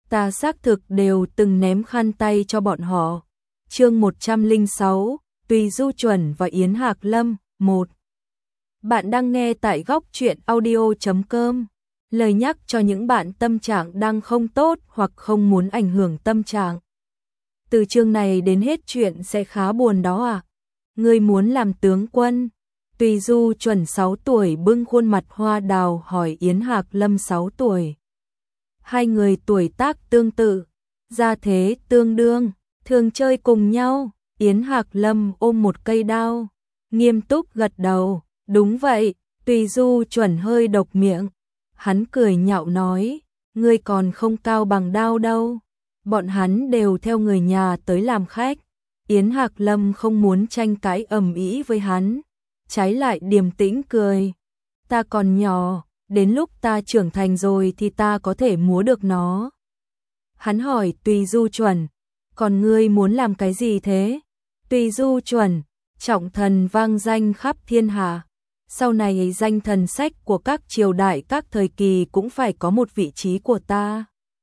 Ta xác thực đều từng ném khăn tay cho bọn họ. Chương 106, Tùy Du Chuẩn và Yến Hạc Lâm 1. Bạn đang nghe tại góc truyện audio.com. Lời nhắc cho những bạn tâm trạng đang không tốt hoặc không muốn ảnh hưởng tâm trạng. Từ chương này đến hết chuyện sẽ khá buồn đó à? Ngươi muốn làm tướng quân? Tùy Du Chuẩn 6 tuổi bưng khuôn mặt hoa đào hỏi Yến Hạc Lâm 6 tuổi. Hai người tuổi tác tương tự, gia thế tương đương, thường chơi cùng nhau. Yến Hạc Lâm ôm một cây đao, nghiêm túc gật đầu. Đúng vậy. Tùy Du Chuẩn hơi độc miệng. Hắn cười nhạo nói, ngươi còn không cao bằng đao đâu. Bọn hắn đều theo người nhà tới làm khách. Yến Hạc Lâm không muốn tranh cãi ầm ĩ với hắn, trái lại điềm tĩnh cười. Ta còn nhỏ, đến lúc ta trưởng thành rồi thì ta có thể múa được nó. Hắn hỏi Tùy Du Chuẩn, còn ngươi muốn làm cái gì thế? Tùy Du Chuẩn, trọng thần vang danh khắp thiên hạ. Sau này danh thần sách của các triều đại các thời kỳ cũng phải có một vị trí của ta.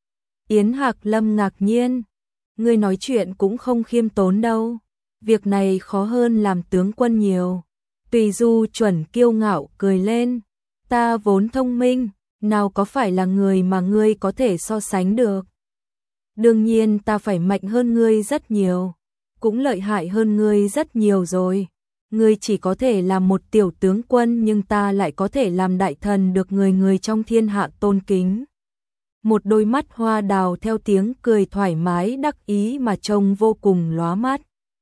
Yến Hạc Lâm ngạc nhiên, ngươi nói chuyện cũng không khiêm tốn đâu. Việc này khó hơn làm tướng quân nhiều. Tùy Du Chuẩn kiêu ngạo cười lên, ta vốn thông minh, nào có phải là người mà ngươi có thể so sánh được. Đương nhiên ta phải mạnh hơn ngươi rất nhiều, cũng lợi hại hơn ngươi rất nhiều rồi. Ngươi chỉ có thể làm một tiểu tướng quân nhưng ta lại có thể làm đại thần được người người trong thiên hạ tôn kính. Một đôi mắt hoa đào theo tiếng cười thoải mái đắc ý mà trông vô cùng lóa mắt.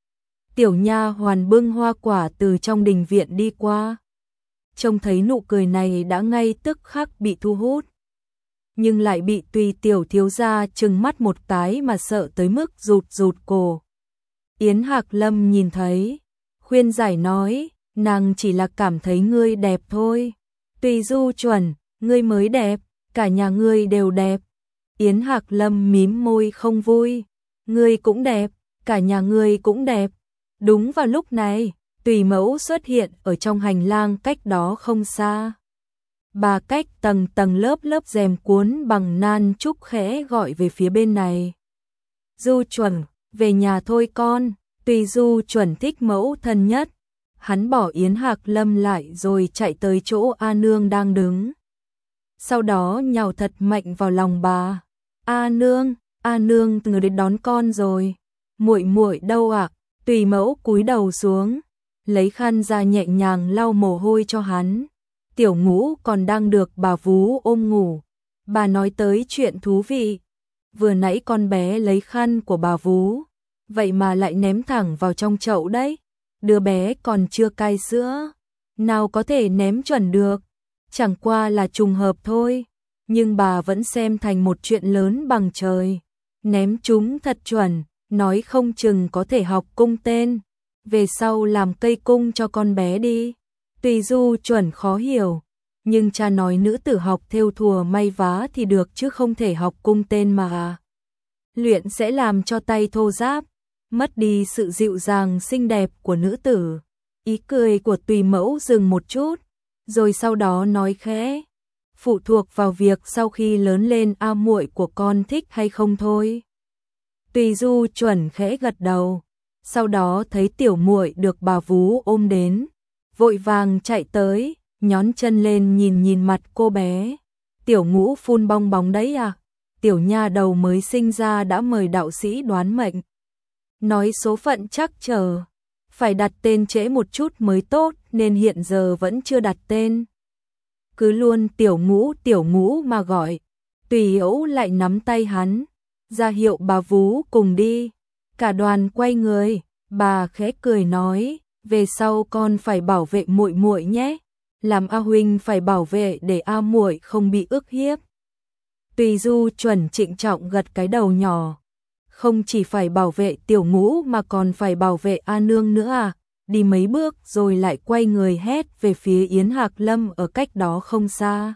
Tiểu nha hoàn bưng hoa quả từ trong đình viện đi qua. Trông thấy nụ cười này đã ngay tức khắc bị thu hút. Nhưng lại bị Tùy tiểu thiếu gia trừng mắt một cái mà sợ tới mức rụt rụt cổ. Yến Hạc Lâm nhìn thấy, khuyên giải nói, nàng chỉ là cảm thấy ngươi đẹp thôi. Tùy Du Chuẩn, ngươi mới đẹp, cả nhà ngươi đều đẹp. Yến Hạc Lâm mím môi không vui, ngươi cũng đẹp, cả nhà ngươi cũng đẹp. Đúng vào lúc này, Tùy mẫu xuất hiện ở trong hành lang cách đó không xa. Bà cách tầng tầng lớp lớp rèm cuốn bằng nan trúc khẽ gọi về phía bên này. Du Chuẩn, về nhà thôi con. Tùy Du Chuẩn thích mẫu thân nhất. Hắn bỏ Yến Hạc Lâm lại rồi chạy tới chỗ A Nương đang đứng. Sau đó nhào thật mạnh vào lòng bà. A Nương, người đến đón con rồi. Muội muội đâu ạ? Tùy mẫu cúi đầu xuống, lấy khăn ra nhẹ nhàng lau mồ hôi cho hắn. Tiểu Ngũ còn đang được bà vú ôm ngủ. Bà nói tới chuyện thú vị. Vừa nãy con bé lấy khăn của bà vú, vậy mà lại ném thẳng vào trong chậu đấy. Đứa bé còn chưa cai sữa, nào có thể ném chuẩn được. Chẳng qua là trùng hợp thôi, nhưng bà vẫn xem thành một chuyện lớn bằng trời. Ném chúng thật chuẩn, nói không chừng có thể học cung tên, về sau làm cây cung cho con bé đi. Tùy Du Chuẩn khó hiểu, nhưng cha nói nữ tử học thêu thùa may vá thì được chứ không thể học cung tên mà. Luyện sẽ làm cho tay thô ráp, mất đi sự dịu dàng xinh đẹp của nữ tử. Ý cười của Tùy mẫu dừng một chút, rồi sau đó nói khẽ, phụ thuộc vào việc sau khi lớn lên A muội của con thích hay không thôi. Tùy Du Chuẩn khẽ gật đầu, sau đó thấy tiểu muội được bà vú ôm đến, vội vàng chạy tới, nhón chân lên nhìn mặt cô bé. Tiểu Ngũ phun bong bóng đấy à? Tiểu nha đầu mới sinh ra đã mời đạo sĩ đoán mệnh. Nói số phận chắc chờ, phải đặt tên trễ một chút mới tốt nên hiện giờ vẫn chưa đặt tên. Cứ luôn Tiểu Ngũ mà gọi. Tùy Ấu lại nắm tay hắn, ra hiệu bà vú cùng đi. Cả đoàn quay người, bà khẽ cười nói, về sau con phải bảo vệ muội muội nhé. Làm A huynh phải bảo vệ để A muội không bị ức hiếp. Tùy Du Chuẩn trịnh trọng gật cái đầu nhỏ. Không chỉ phải bảo vệ Tiểu Ngũ mà còn phải bảo vệ A Nương nữa à? Đi mấy bước rồi lại quay người hét về phía Yến Hạc Lâm ở cách đó không xa.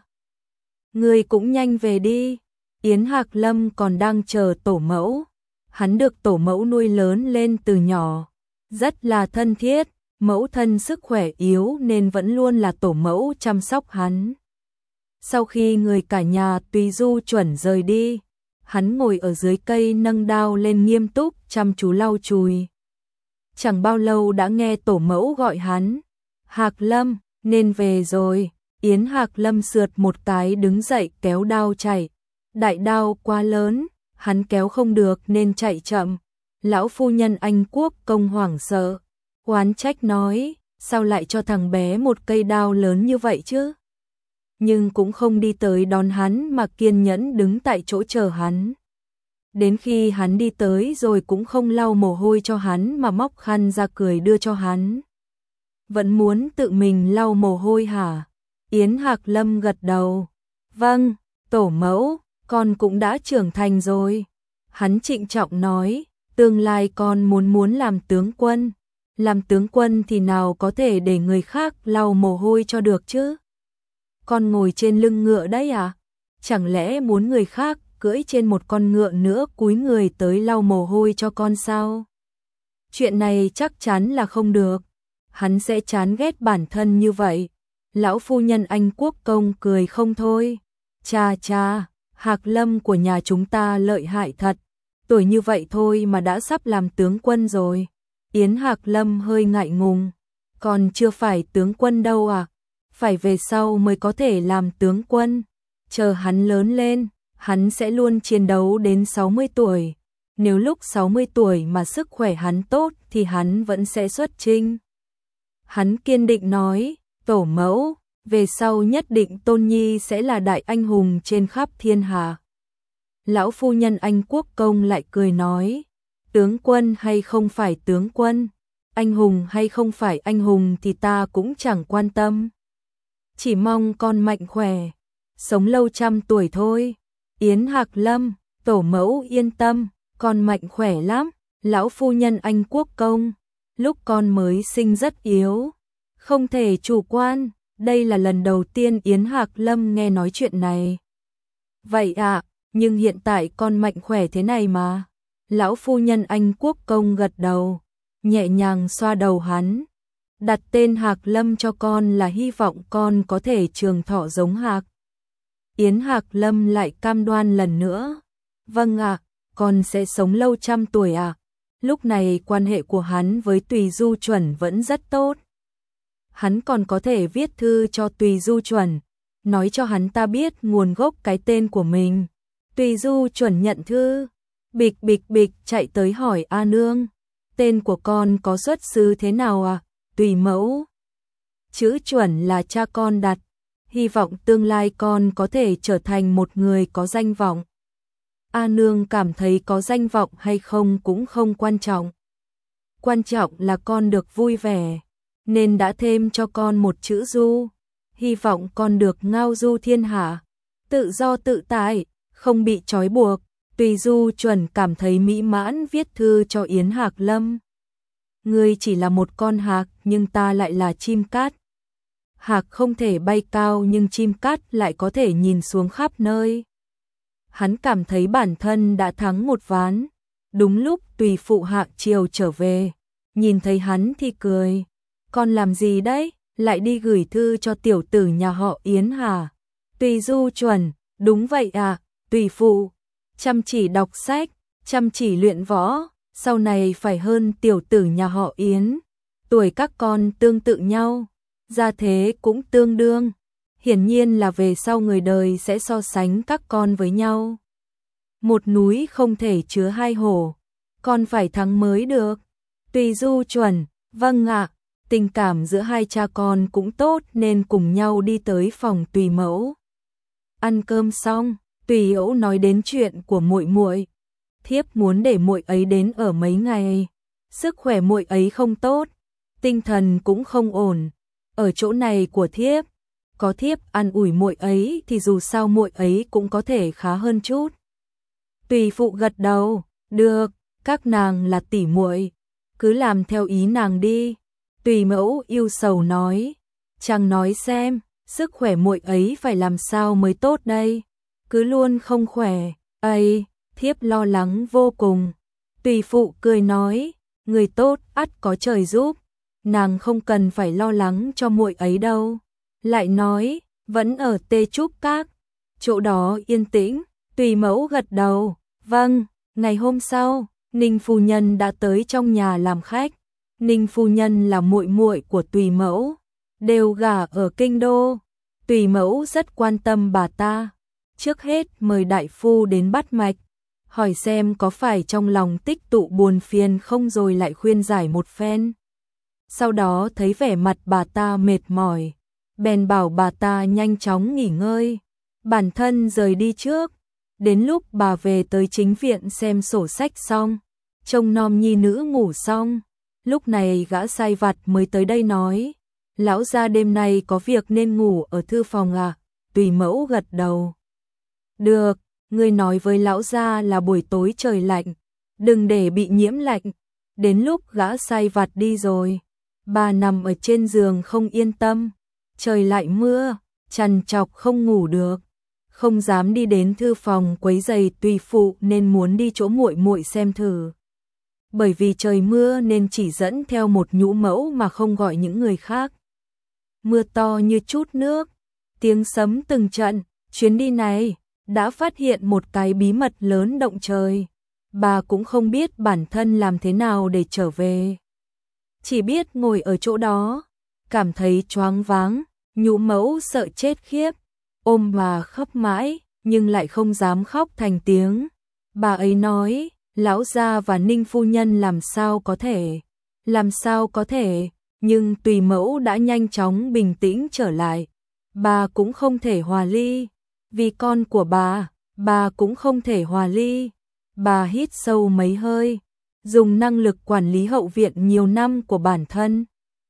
Ngươi cũng nhanh về đi. Yến Hạc Lâm còn đang chờ tổ mẫu. Hắn được tổ mẫu nuôi lớn lên từ nhỏ, rất là thân thiết. Mẫu thân sức khỏe yếu nên vẫn luôn là tổ mẫu chăm sóc hắn. Sau khi người cả nhà Tùy Du Chuẩn rời đi, hắn ngồi ở dưới cây nâng đao lên nghiêm túc chăm chú lau chùi. Chẳng bao lâu đã nghe tổ mẫu gọi hắn, Hạc Lâm, nên về rồi. Yến Hạc Lâm sượt một cái đứng dậy kéo đao chạy. Đại đao quá lớn, hắn kéo không được nên chạy chậm. Lão phu nhân Anh Quốc Công hoảng sợ, oán trách nói, sao lại cho thằng bé một cây đao lớn như vậy chứ? Nhưng cũng không đi tới đón hắn mà kiên nhẫn đứng tại chỗ chờ hắn. Đến khi hắn đi tới rồi cũng không lau mồ hôi cho hắn mà móc khăn ra cười đưa cho hắn. Vẫn muốn tự mình lau mồ hôi hả? Yến Hạc Lâm gật đầu. Vâng, tổ mẫu, con cũng đã trưởng thành rồi. Hắn trịnh trọng nói, tương lai con muốn làm tướng quân. Làm tướng quân thì nào có thể để người khác lau mồ hôi cho được chứ? Con ngồi trên lưng ngựa đấy à? Chẳng lẽ muốn người khác cưỡi trên một con ngựa nữa cúi người tới lau mồ hôi cho con sao? Chuyện này chắc chắn là không được. Hắn sẽ chán ghét bản thân như vậy. Lão phu nhân Anh Quốc Công cười không thôi. Cha, Hạc Lâm của nhà chúng ta lợi hại thật. Tuổi như vậy thôi mà đã sắp làm tướng quân rồi. Yến Hạc Lâm hơi ngại ngùng. Còn chưa phải tướng quân đâu à? Phải về sau mới có thể làm tướng quân. Chờ hắn lớn lên, hắn sẽ luôn chiến đấu đến 60 tuổi. Nếu lúc 60 tuổi mà sức khỏe hắn tốt thì hắn vẫn sẽ xuất chinh. Hắn kiên định nói, tổ mẫu, về sau nhất định Tôn Nhi sẽ là đại anh hùng trên khắp thiên hạ. Lão phu nhân Anh Quốc Công lại cười nói, tướng quân hay không phải tướng quân, anh hùng hay không phải anh hùng thì ta cũng chẳng quan tâm. Chỉ mong con mạnh khỏe, sống lâu trăm tuổi thôi. Yến Hạc Lâm, tổ mẫu yên tâm, con mạnh khỏe lắm. Lão phu nhân Anh Quốc Công, lúc con mới sinh rất yếu, không thể chủ quan. Đây là lần đầu tiên Yến Hạc Lâm nghe nói chuyện này. Vậy ạ, nhưng hiện tại con mạnh khỏe thế này mà. Lão phu nhân Anh Quốc Công gật đầu, nhẹ nhàng xoa đầu hắn. Đặt tên Hạc Lâm cho con là hy vọng con có thể trường thọ giống Hạc. Yến Hạc Lâm lại cam đoan lần nữa. Vâng ạ, con sẽ sống lâu trăm tuổi ạ. Lúc này quan hệ của hắn với Tùy Du Chuẩn vẫn rất tốt. Hắn còn có thể viết thư cho Tùy Du Chuẩn, nói cho hắn ta biết nguồn gốc cái tên của mình. Tùy Du Chuẩn nhận thư, bịch chạy tới hỏi A Nương, tên của con có xuất xứ thế nào à? Tùy mẫu, chữ Chuẩn là cha con đặt, hy vọng tương lai con có thể trở thành một người có danh vọng. A Nương cảm thấy có danh vọng hay không cũng không quan trọng. Quan trọng là con được vui vẻ, nên đã thêm cho con một chữ Du. Hy vọng con được ngao du thiên hạ, tự do tự tại, không bị trói buộc. Tùy Du Chuẩn cảm thấy mỹ mãn viết thư cho Yến Hạc Lâm. Ngươi chỉ là một con hạc nhưng ta lại là chim cát. Hạc không thể bay cao nhưng chim cát lại có thể nhìn xuống khắp nơi. Hắn cảm thấy bản thân đã thắng một ván. Đúng lúc Tùy phụ Hạ Triều trở về, nhìn thấy hắn thì cười. Con làm gì đấy? Lại đi gửi thư cho tiểu tử nhà họ Yến hả? Tùy Du Chuẩn, đúng vậy à, Tùy phụ. Chăm chỉ đọc sách, chăm chỉ luyện võ, sau này phải hơn tiểu tử nhà họ Yến. Tuổi các con tương tự nhau, gia thế cũng tương đương. Hiển nhiên là về sau người đời sẽ so sánh các con với nhau. Một núi không thể chứa hai hổ, con phải thắng mới được. Tùy Du Chuẩn, vâng ạ. Tình cảm giữa hai cha con cũng tốt nên cùng nhau đi tới phòng Tùy mẫu. Ăn cơm xong, Tùy Ẩu nói đến chuyện của muội muội. Thiếp muốn để muội ấy đến ở mấy ngày. Sức khỏe muội ấy không tốt, tinh thần cũng không ổn. Ở chỗ này của thiếp, có thiếp an ủi muội ấy thì dù sao muội ấy cũng có thể khá hơn chút. Tùy phụ gật đầu, được, các nàng là tỷ muội, cứ làm theo ý nàng đi. Tùy mẫu yêu sầu nói, chàng nói xem, sức khỏe muội ấy phải làm sao mới tốt đây, cứ luôn không khỏe, ấy, thiếp lo lắng vô cùng. Tùy phụ cười nói, người tốt ắt có trời giúp, nàng không cần phải lo lắng cho muội ấy đâu. Lại nói, vẫn ở Tê Trúc Các, chỗ đó yên tĩnh, Tùy mẫu gật đầu, vâng. Ngày hôm sau, Ninh phu nhân đã tới trong nhà làm khách. Ninh phu nhân là muội muội của Tùy mẫu, đều gả ở kinh đô. Tùy mẫu rất quan tâm bà ta. Trước hết mời đại phu đến bắt mạch, hỏi xem có phải trong lòng tích tụ buồn phiền không rồi lại khuyên giải một phen. Sau đó thấy vẻ mặt bà ta mệt mỏi, bèn bảo bà ta nhanh chóng nghỉ ngơi, bản thân rời đi trước. Đến lúc bà về tới chính viện xem sổ sách xong, trông nom nhi nữ ngủ xong, lúc này gã sai vặt mới tới đây nói, lão gia đêm nay có việc nên ngủ ở thư phòng à? Tùy mẫu gật đầu. Được, ngươi nói với lão gia là buổi tối trời lạnh, đừng để bị nhiễm lạnh. Đến lúc gã sai vặt đi rồi, bà nằm ở trên giường không yên tâm, trời lại mưa, trằn trọc không ngủ được, không dám đi đến thư phòng quấy rầy Tùy phụ nên muốn đi chỗ muội muội xem thử. Bởi vì trời mưa nên chỉ dẫn theo một nhũ mẫu mà không gọi những người khác. Mưa to như chút nước, tiếng sấm từng trận, chuyến đi này đã phát hiện một cái bí mật lớn động trời. Bà cũng không biết bản thân làm thế nào để trở về. Chỉ biết ngồi ở chỗ đó, cảm thấy choáng váng, nhũ mẫu sợ chết khiếp, ôm bà khóc mãi, nhưng lại không dám khóc thành tiếng. Bà ấy nói, lão gia và Ninh phu nhân làm sao có thể, nhưng Tùy mẫu đã nhanh chóng bình tĩnh trở lại. Bà cũng không thể hòa ly, vì con của bà cũng không thể hòa ly. Bà hít sâu mấy hơi, dùng năng lực quản lý hậu viện nhiều năm của bản thân,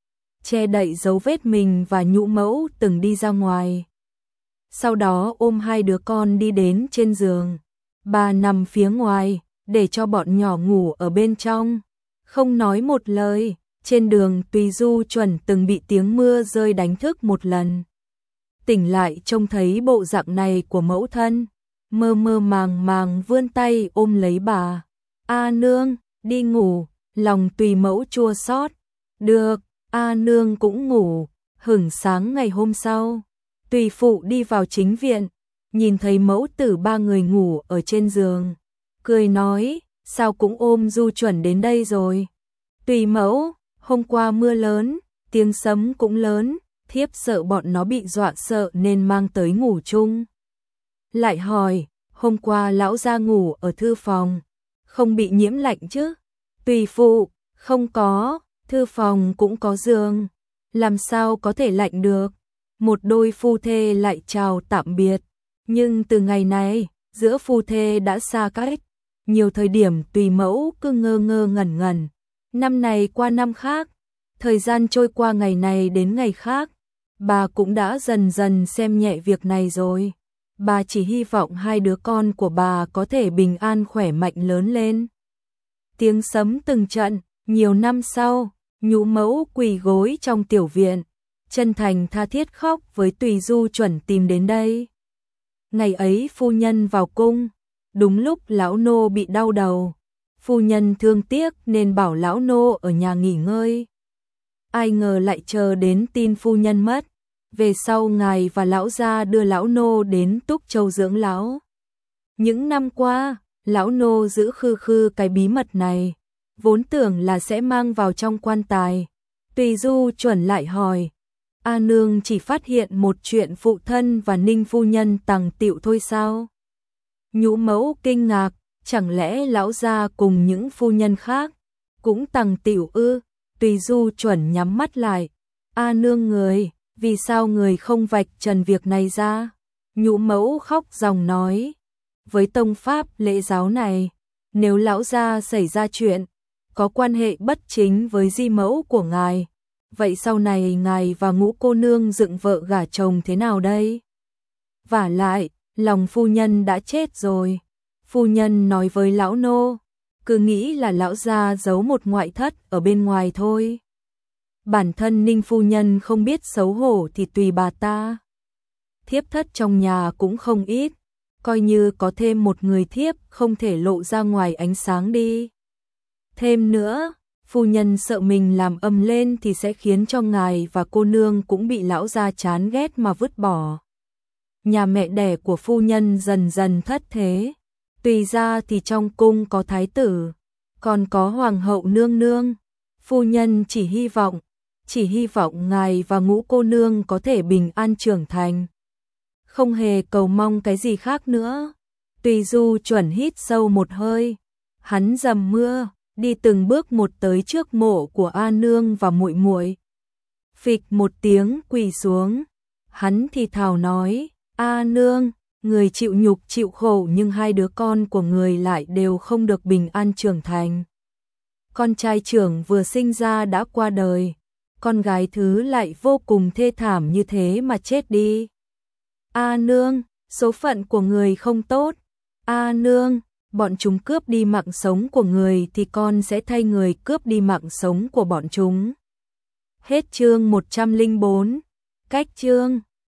che đậy dấu vết mình và nhũ mẫu từng đi ra ngoài. Sau đó ôm hai đứa con đi đến trên giường. Bà nằm phía ngoài, để cho bọn nhỏ ngủ ở bên trong, không nói một lời. Trên đường Tùy Du Chuẩn từng bị tiếng mưa rơi đánh thức một lần. Tỉnh lại trông thấy bộ dạng này của mẫu thân, mơ mơ màng màng vươn tay ôm lấy bà. A nương, đi ngủ. Lòng Tùy mẫu chua xót. Được, A nương cũng ngủ. Hửng sáng ngày hôm sau, Tùy phụ đi vào chính viện, nhìn thấy mẫu tử ba người ngủ ở trên giường, cười nói, sao cũng ôm Du Chuẩn đến đây rồi? Tùy mẫu, hôm qua mưa lớn, tiếng sấm cũng lớn, thiếp sợ bọn nó bị dọa sợ nên mang tới ngủ chung. Lại hỏi, hôm qua lão gia ngủ ở thư phòng, không bị nhiễm lạnh chứ? Tùy phụ, không có, thư phòng cũng có giường, làm sao có thể lạnh được? Một đôi phu thê lại chào tạm biệt, nhưng từ ngày này, giữa phu thê đã xa cách. Nhiều thời điểm Tùy mẫu cứ ngơ ngơ ngẩn ngẩn, năm này qua năm khác, thời gian trôi qua ngày này đến ngày khác, bà cũng đã dần dần xem nhẹ việc này rồi. Bà chỉ hy vọng hai đứa con của bà có thể bình an khỏe mạnh lớn lên. Tiếng sấm từng trận, nhiều năm sau, nhũ mẫu quỳ gối trong tiểu viện, chân thành tha thiết khóc với Tùy Du Chuẩn tìm đến đây. Ngày ấy phu nhân vào cung, đúng lúc lão nô bị đau đầu. Phu nhân thương tiếc nên bảo lão nô ở nhà nghỉ ngơi. Ai ngờ lại chờ đến tin phu nhân mất. Về sau ngài và lão gia đưa lão nô đến Túc Châu dưỡng lão. Những năm qua, lão nô giữ khư khư cái bí mật này, vốn tưởng là sẽ mang vào trong quan tài. Tùy Du Chuẩn lại hỏi, A nương chỉ phát hiện một chuyện phụ thân và Ninh phu nhân tằng tiệu thôi sao? Nhũ mẫu kinh ngạc, chẳng lẽ lão gia cùng những phu nhân khác cũng tằng tiệu ư? Tùy Du Chuẩn nhắm mắt lại. A nương người, vì sao người không vạch trần việc này ra? Nhũ mẫu khóc ròng nói, với tông pháp lễ giáo này, nếu lão gia xảy ra chuyện, có quan hệ bất chính với di mẫu của ngài, vậy sau này ngài và Ngũ cô nương dựng vợ gả chồng thế nào đây? Vả lại, lòng phu nhân đã chết rồi. Phu nhân nói với lão nô, cứ nghĩ là lão gia giấu một ngoại thất ở bên ngoài thôi. Bản thân Ninh phu nhân không biết xấu hổ thì tùy bà ta. Thiếp thất trong nhà cũng không ít, coi như có thêm một người thiếp không thể lộ ra ngoài ánh sáng đi. Thêm nữa, phu nhân sợ mình làm ầm lên thì sẽ khiến cho ngài và cô nương cũng bị lão gia chán ghét mà vứt bỏ. nhà mẹ đẻ của phu nhân dần dần thất thế. Tùy ra thì trong cung có thái tử, còn có hoàng hậu nương nương. Phu nhân chỉ hy vọng ngài và Ngũ cô nương có thể bình an trưởng thành. Không hề cầu mong cái gì khác nữa. Tùy Du chuẩn hít sâu một hơi, hắn dầm mưa, đi từng bước một tới trước mộ của A nương và muội muội. Phịch một tiếng quỳ xuống, hắn thì thào nói: "A nương, người chịu nhục chịu khổ nhưng hai đứa con của người lại đều không được bình an trưởng thành. Con trai trưởng vừa sinh ra đã qua đời, con gái thứ lại vô cùng thê thảm như thế mà chết đi. A nương, số phận của người không tốt. A nương, bọn chúng cướp đi mạng sống của người thì con sẽ thay người cướp đi mạng sống của bọn chúng." Hết chương 104. Cách chương